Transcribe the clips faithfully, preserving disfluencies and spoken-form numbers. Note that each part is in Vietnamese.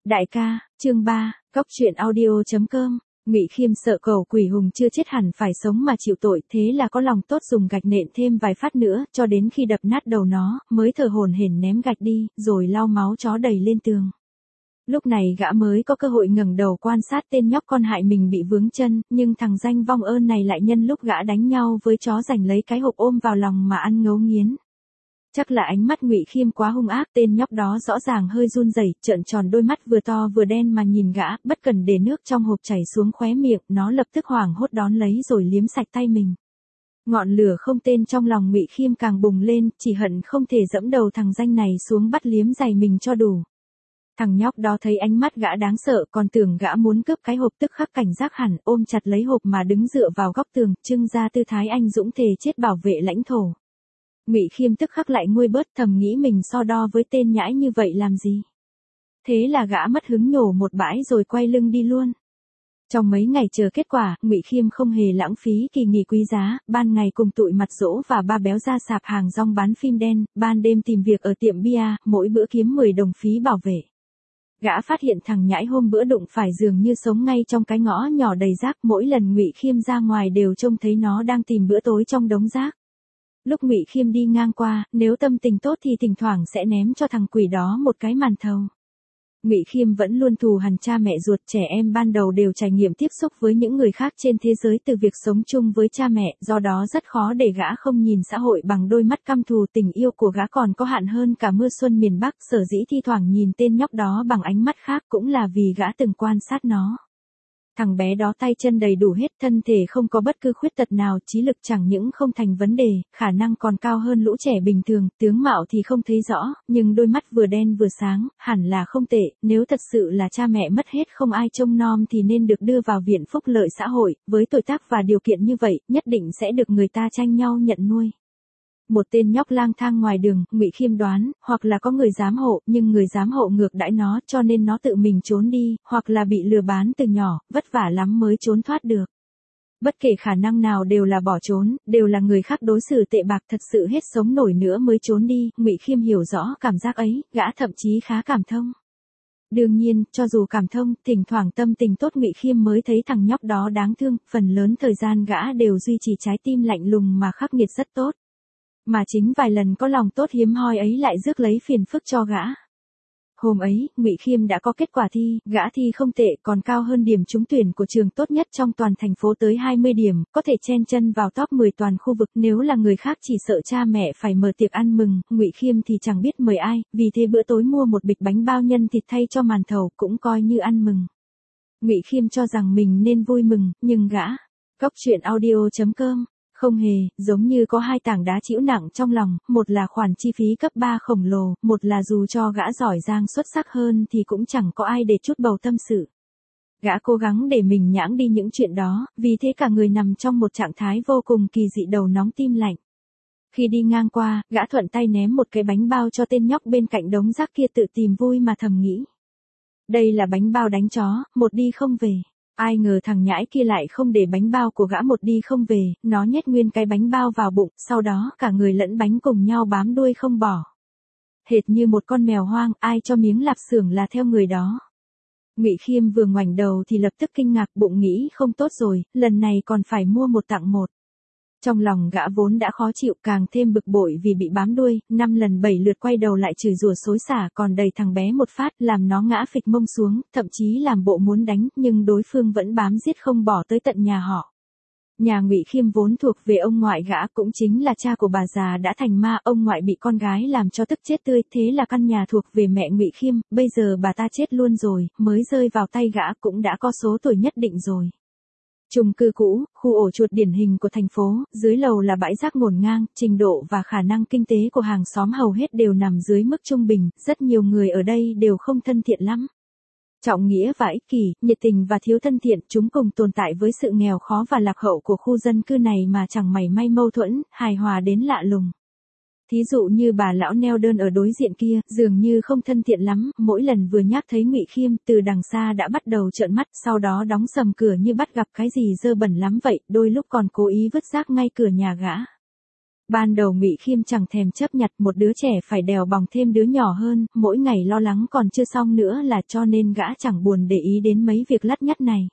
Đại ca, chương ba, cóc truyện audio chấm com. Ngụy Khiêm sợ cẩu quỷ hùng chưa chết hẳn phải sống mà chịu tội, thế là có lòng tốt dùng gạch nện thêm vài phát nữa, cho đến khi đập nát đầu nó, mới thở hổn hển ném gạch đi, rồi lau máu chó đầy lên tường. Lúc này gã mới có cơ hội ngẩng đầu quan sát tên nhóc con hại mình bị vướng chân, nhưng thằng danh vong ơn này lại nhân lúc gã đánh nhau với chó giành lấy cái hộp ôm vào lòng mà ăn ngấu nghiến. Chắc là ánh mắt Ngụy Khiêm quá hung ác, tên nhóc đó rõ ràng hơi run rẩy, trợn tròn đôi mắt vừa to vừa đen mà nhìn gã, bất cần để nước trong hộp chảy xuống khóe miệng, nó lập tức hoảng hốt đón lấy rồi liếm sạch tay mình. Ngọn lửa không tên trong lòng Ngụy Khiêm càng bùng lên, chỉ hận không thể dẫm đầu thằng danh này xuống bắt liếm giày mình cho đủ. Thằng nhóc đó thấy ánh mắt gã đáng sợ, còn tưởng gã muốn cướp cái hộp, tức khắc cảnh giác hẳn, ôm chặt lấy hộp mà đứng dựa vào góc tường, trưng ra tư thái anh dũng thề chết bảo vệ lãnh thổ. Ngụy Khiêm tức khắc lại nguôi bớt, thầm nghĩ mình so đo với tên nhãi như vậy làm gì. Thế là gã mất hứng nhổ một bãi rồi quay lưng đi luôn. Trong mấy ngày chờ kết quả, Ngụy Khiêm không hề lãng phí kỳ nghỉ quý giá, ban ngày cùng tụi mặt dỗ và ba béo ra sạp hàng rong bán phim đen, ban đêm tìm việc ở tiệm bia, mỗi bữa kiếm mười đồng phí bảo vệ. Gã phát hiện thằng nhãi hôm bữa đụng phải dường như sống ngay trong cái ngõ nhỏ đầy rác, mỗi lần Ngụy Khiêm ra ngoài đều trông thấy nó đang tìm bữa tối trong đống rác. Lúc Ngụy Khiêm đi ngang qua, nếu tâm tình tốt thì thỉnh thoảng sẽ ném cho thằng quỷ đó một cái màn thầu. Ngụy Khiêm vẫn luôn thù hằn cha mẹ ruột, trẻ em ban đầu đều trải nghiệm tiếp xúc với những người khác trên thế giới từ việc sống chung với cha mẹ, do đó rất khó để gã không nhìn xã hội bằng đôi mắt căm thù. Tình yêu của gã còn có hạn hơn cả mưa xuân miền Bắc, sở dĩ thi thoảng nhìn tên nhóc đó bằng ánh mắt khác cũng là vì gã từng quan sát nó. Thằng bé đó tay chân đầy đủ hết, thân thể không có bất cứ khuyết tật nào, trí lực chẳng những không thành vấn đề, khả năng còn cao hơn lũ trẻ bình thường, tướng mạo thì không thấy rõ, nhưng đôi mắt vừa đen vừa sáng, hẳn là không tệ, nếu thật sự là cha mẹ mất hết không ai trông nom thì nên được đưa vào viện phúc lợi xã hội, với tuổi tác và điều kiện như vậy, nhất định sẽ được người ta tranh nhau nhận nuôi. Một tên nhóc lang thang ngoài đường, Ngụy Khiêm đoán, hoặc là có người giám hộ, nhưng người giám hộ ngược đãi nó, cho nên nó tự mình trốn đi, hoặc là bị lừa bán từ nhỏ, vất vả lắm mới trốn thoát được. Bất kể khả năng nào đều là bỏ trốn, đều là người khác đối xử tệ bạc, thật sự hết sống nổi nữa mới trốn đi. Ngụy Khiêm hiểu rõ cảm giác ấy, gã thậm chí khá cảm thông. Đương nhiên, cho dù cảm thông, thỉnh thoảng tâm tình tốt Ngụy Khiêm mới thấy thằng nhóc đó đáng thương, phần lớn thời gian gã đều duy trì trái tim lạnh lùng mà khắc nghiệt rất tốt. Mà chính vài lần có lòng tốt hiếm hoi ấy lại rước lấy phiền phức cho gã. Hôm ấy, Ngụy Khiêm đã có kết quả thi, gã thi không tệ, còn cao hơn điểm trúng tuyển của trường tốt nhất trong toàn thành phố tới hai mươi điểm, có thể chen chân vào top mười toàn khu vực. Nếu là người khác chỉ sợ cha mẹ phải mở tiệc ăn mừng, Ngụy Khiêm thì chẳng biết mời ai, vì thế bữa tối mua một bịch bánh bao nhân thịt thay cho màn thầu cũng coi như ăn mừng. Ngụy Khiêm cho rằng mình nên vui mừng, nhưng gã, cóc truyện audio chấm com, không hề, giống như có hai tảng đá trĩu nặng trong lòng, một là khoản chi phí cấp ba khổng lồ, một là dù cho gã giỏi giang xuất sắc hơn thì cũng chẳng có ai để chút bầu tâm sự. Gã cố gắng để mình nhãng đi những chuyện đó, vì thế cả người nằm trong một trạng thái vô cùng kỳ dị, đầu nóng tim lạnh. Khi đi ngang qua, gã thuận tay ném một cái bánh bao cho tên nhóc bên cạnh đống rác kia, tự tìm vui mà thầm nghĩ. Đây là bánh bao đánh chó, một đi không về. Ai ngờ thằng nhãi kia lại không để bánh bao của gã một đi không về, nó nhét nguyên cái bánh bao vào bụng, sau đó cả người lẫn bánh cùng nhau bám đuôi không bỏ. Hệt như một con mèo hoang, ai cho miếng lạp xưởng là theo người đó. Ngụy Khiêm vừa ngoảnh đầu thì lập tức kinh ngạc, bụng nghĩ không tốt rồi, lần này còn phải mua một tặng một. Trong lòng gã vốn đã khó chịu, càng thêm bực bội vì bị bám đuôi, năm lần bảy lượt quay đầu lại chửi rủa xối xả, còn đẩy thằng bé một phát, làm nó ngã phịch mông xuống, thậm chí làm bộ muốn đánh, nhưng đối phương vẫn bám giết không bỏ tới tận nhà họ. Nhà Ngụy Khiêm vốn thuộc về ông ngoại gã, cũng chính là cha của bà già đã thành ma, ông ngoại bị con gái làm cho tức chết tươi, thế là căn nhà thuộc về mẹ Ngụy Khiêm, bây giờ bà ta chết luôn rồi, mới rơi vào tay gã cũng đã có số tuổi nhất định rồi. Chung cư cũ, khu ổ chuột điển hình của thành phố, dưới lầu là bãi rác ngổn ngang, trình độ và khả năng kinh tế của hàng xóm hầu hết đều nằm dưới mức trung bình, rất nhiều người ở đây đều không thân thiện lắm. Trọng nghĩa và ích kỷ, nhiệt tình và thiếu thân thiện, chúng cùng tồn tại với sự nghèo khó và lạc hậu của khu dân cư này mà chẳng mảy may mâu thuẫn, hài hòa đến lạ lùng. Thí dụ như bà lão neo đơn ở đối diện kia, dường như không thân thiện lắm, mỗi lần vừa nhắc thấy Ngụy Khiêm, từ đằng xa đã bắt đầu trợn mắt, sau đó đóng sầm cửa như bắt gặp cái gì dơ bẩn lắm vậy, đôi lúc còn cố ý vứt rác ngay cửa nhà gã. Ban đầu Ngụy Khiêm chẳng thèm chấp nhặt một đứa trẻ phải đèo bòng thêm đứa nhỏ hơn, mỗi ngày lo lắng còn chưa xong nữa là cho nên gã chẳng buồn để ý đến mấy việc lắt nhắt này.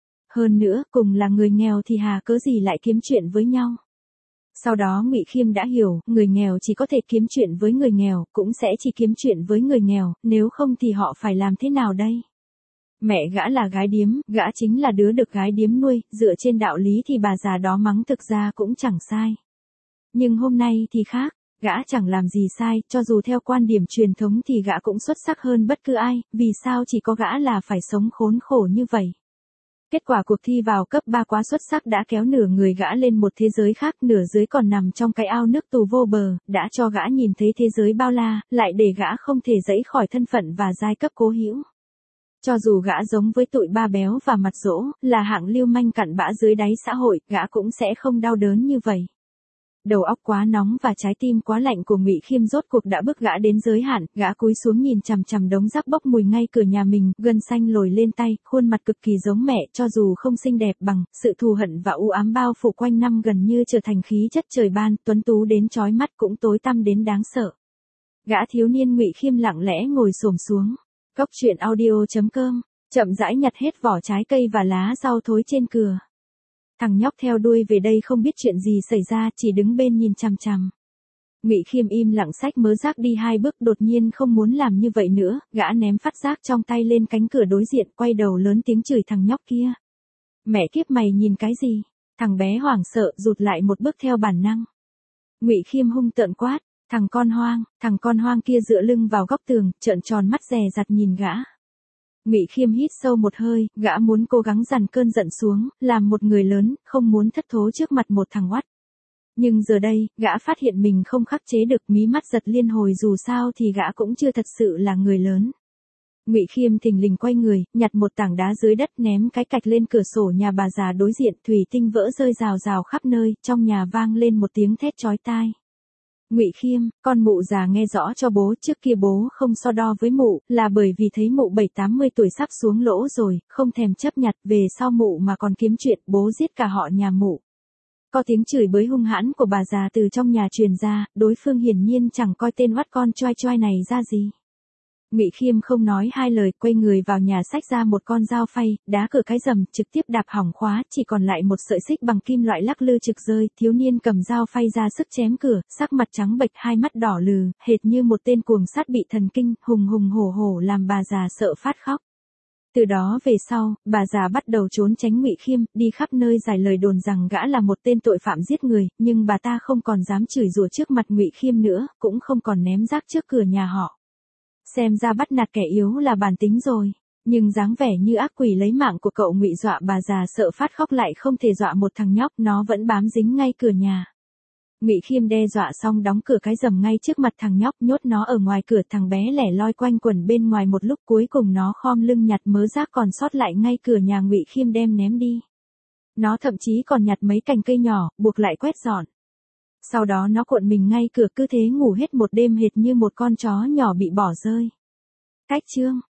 Hơn nữa, cùng là người nghèo thì hà cớ gì lại kiếm chuyện với nhau. Sau đó Ngụy Khiêm đã hiểu, người nghèo chỉ có thể kiếm chuyện với người nghèo, cũng sẽ chỉ kiếm chuyện với người nghèo, nếu không thì họ phải làm thế nào đây? Mẹ gã là gái điếm, gã chính là đứa được gái điếm nuôi, dựa trên đạo lý thì bà già đó mắng thực ra cũng chẳng sai. Nhưng hôm nay thì khác, gã chẳng làm gì sai, cho dù theo quan điểm truyền thống thì gã cũng xuất sắc hơn bất cứ ai, vì sao chỉ có gã là phải sống khốn khổ như vậy. Kết quả cuộc thi vào cấp ba quá xuất sắc đã kéo nửa người gã lên một thế giới khác, nửa dưới còn nằm trong cái ao nước tù vô bờ, đã cho gã nhìn thấy thế giới bao la, lại để gã không thể dẫy khỏi thân phận và giai cấp cố hữu. Cho dù gã giống với tụi ba béo và mặt dỗ, là hạng lưu manh cặn bã dưới đáy xã hội, gã cũng sẽ không đau đớn như vậy. Đầu óc quá nóng và trái tim quá lạnh của Ngụy Khiêm rốt cuộc đã bước gã đến giới hạn, gã cúi xuống nhìn chằm chằm đống rác bốc mùi ngay cửa nhà mình, gân xanh lồi lên tay, khuôn mặt cực kỳ giống mẹ, cho dù không xinh đẹp bằng, sự thù hận và u ám bao phủ quanh năm gần như trở thành khí chất trời ban, tuấn tú đến chói mắt cũng tối tăm đến đáng sợ. Gã thiếu niên Ngụy Khiêm lặng lẽ ngồi xổm xuống. Cốc truyện audio chấm com, chậm rãi nhặt hết vỏ trái cây và lá rau thối trên cửa. Thằng nhóc theo đuôi về đây không biết chuyện gì xảy ra, chỉ đứng bên nhìn chằm chằm. Ngụy Khiêm im lặng xách mớ rác đi hai bước, đột nhiên không muốn làm như vậy nữa, gã ném phát rác trong tay lên cánh cửa đối diện, quay đầu lớn tiếng chửi thằng nhóc kia. Mẹ kiếp mày nhìn cái gì? Thằng bé hoảng sợ, rụt lại một bước theo bản năng. Ngụy Khiêm hung tợn quát, thằng con hoang, thằng con hoang kia dựa lưng vào góc tường, trợn tròn mắt dè dặt nhìn gã. Ngụy Khiêm hít sâu một hơi, gã muốn cố gắng dằn cơn giận xuống, làm một người lớn, không muốn thất thố trước mặt một thằng oắt. Nhưng giờ đây, gã phát hiện mình không khắc chế được, mí mắt giật liên hồi, dù sao thì gã cũng chưa thật sự là người lớn. Ngụy Khiêm thình lình quay người, nhặt một tảng đá dưới đất ném cái cạch lên cửa sổ nhà bà già đối diện, thủy tinh vỡ rơi rào rào khắp nơi, trong nhà vang lên một tiếng thét chói tai. Ngụy Khiêm, con mụ già nghe rõ cho bố, trước kia bố không so đo với mụ, là bởi vì thấy mụ bảy tám mươi tuổi sắp xuống lỗ rồi, không thèm chấp nhặt, về sau mụ mà còn kiếm chuyện, bố giết cả họ nhà mụ. Có tiếng chửi bới hung hãn của bà già từ trong nhà truyền ra, đối phương hiển nhiên chẳng coi tên oắt con choai choai này ra gì. Ngụy Khiêm không nói hai lời, quay người vào nhà xách ra một con dao phay, đá cửa cái rầm, trực tiếp đạp hỏng khóa, chỉ còn lại một sợi xích bằng kim loại lắc lư trực rơi, thiếu niên cầm dao phay ra sức chém cửa, sắc mặt trắng bệch, hai mắt đỏ lừ, hệt như một tên cuồng sát bị thần kinh, hùng hùng hổ hổ làm bà già sợ phát khóc. Từ đó về sau, bà già bắt đầu trốn tránh Ngụy Khiêm, đi khắp nơi giải lời đồn rằng gã là một tên tội phạm giết người, nhưng bà ta không còn dám chửi rủa trước mặt Ngụy Khiêm nữa, cũng không còn ném rác trước cửa nhà họ. Xem ra bắt nạt kẻ yếu là bản tính rồi, nhưng dáng vẻ như ác quỷ lấy mạng của cậu Ngụy dọa bà già sợ phát khóc lại không thể dọa một thằng nhóc, nó vẫn bám dính ngay cửa nhà. Ngụy Khiêm đe dọa xong đóng cửa cái rầm ngay trước mặt thằng nhóc, nhốt nó ở ngoài cửa, thằng bé lẻ loi quanh quẩn bên ngoài một lúc, cuối cùng nó khom lưng nhặt mớ rác còn sót lại ngay cửa nhà Ngụy Khiêm đem ném đi. Nó thậm chí còn nhặt mấy cành cây nhỏ, buộc lại quét dọn. Sau đó nó cuộn mình ngay cửa, cứ thế ngủ hết một đêm hệt như một con chó nhỏ bị bỏ rơi. Cách chương